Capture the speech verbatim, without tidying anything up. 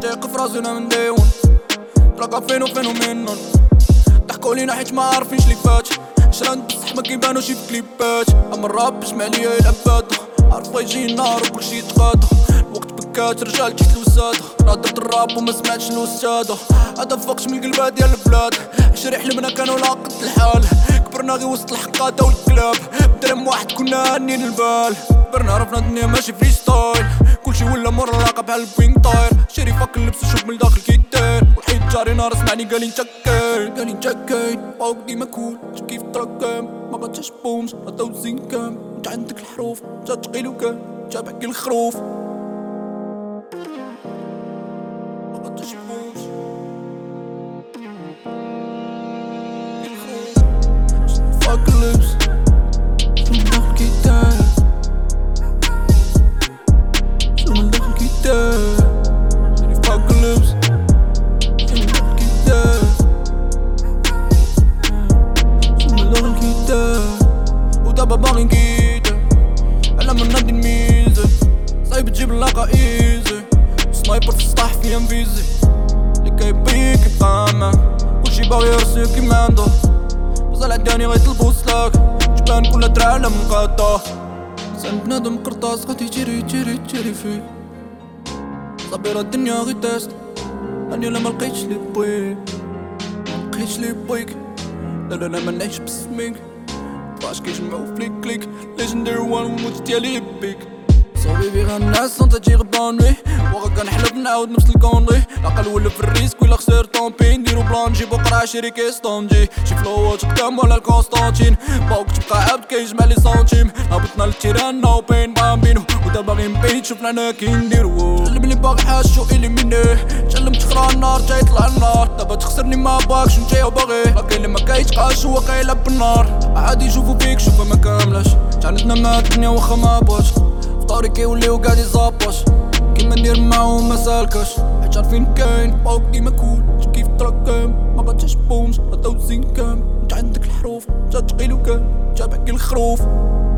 تيق في راسنا من ديون تلاقى فين وفين ومنن ضحكوا لينا حيت ما عارفينش لي فات شراند بصح ما كيبانوش في كليبات اما الراب بسمع ليا يلعب عارفه يجي النار وكلشي يتقاطع الوقت بكات رجال تحت الوسادة نهضرت الراب وما سمعتش الوسادة هذا فوقش من القلبة ديال البلاد عشري حلمنا كانوا لاقط الحال كبرنا غي وسط الحقادة والكلاب بدرهم واحد كنا هانين البال كبرنا عرفنا الدنيا ماشي فري ستايل كلشي ولا مور اللاقة بحال البينغ طاير شري فاك اللبس وشوف من الداخل كي داير والحيط جاري نار سمعني قالي انت كاين قالي انت كاين فوق ديما كول كيف تراكم ما غاتش بومز هدا وزين كام انت عندك الحروف انت تقيل وكان انت بحكي الخروف ما غاتش بومز فاك اللبس شو من الداخل كي داير شو من الداخل كي داير شري فاك اللبس شو من الداخل كي داير شو من الداخل كي داير ودابا باغي نقيدر على من نادي الميزة صعيب تجيب اللاقة ايزي سنايبر في السطح فيا مفيزي اللي كيبيك يبقى امان كلشي باغي يرسي كيما عنده بزال عداني غيطلبو سلاك جبان كل درع على منقاطة انسان بنادم قرطاس غادي تجري تجري تجري فيه صابيرة الدنيا غي تاست اني لا ملقيتش لي بويك ملقيتش لي بويك لا لا لا منعيش بسميك باش كيجمعو فليك كليك ليجندري وان والموت ديالي بيك صوبي بي غنعس انت تجي غبانوي واغا كنحلب نعاود نفس الكونري عقل ولا في الريسك ولا خسر طومبي نديرو بلان نجيبو قرعة شري كيستونجي شي فلوات قدام ولا الكونستانتين باوك تبقى عبد كيجمع لي سونتيم هبطنا للتيران نو بين بامبينو ودا باغي نبين شوفنا انا كي نديرو اللي باغي حاشو الي منيه تعلمت تخرا النار جاي يطلع النار دابا تخسرني ما باكش نجي وباغي لكن اللي ما كيتقاش هو كيلعب بالنار عادي يشوفو فيك شوفها ما كاملاش تعاندنا مع الدنيا واخا ما بغاش فطوري كيوليو قاعد يزاباش كيما ندير معاهم ما سالكاش حيت عارفين كاين باوك ديما كول كيف تراكم ما غاتش بومز هدا وزين كام انت عندك الحروف انت تقيل وكان انت بحكي الخروف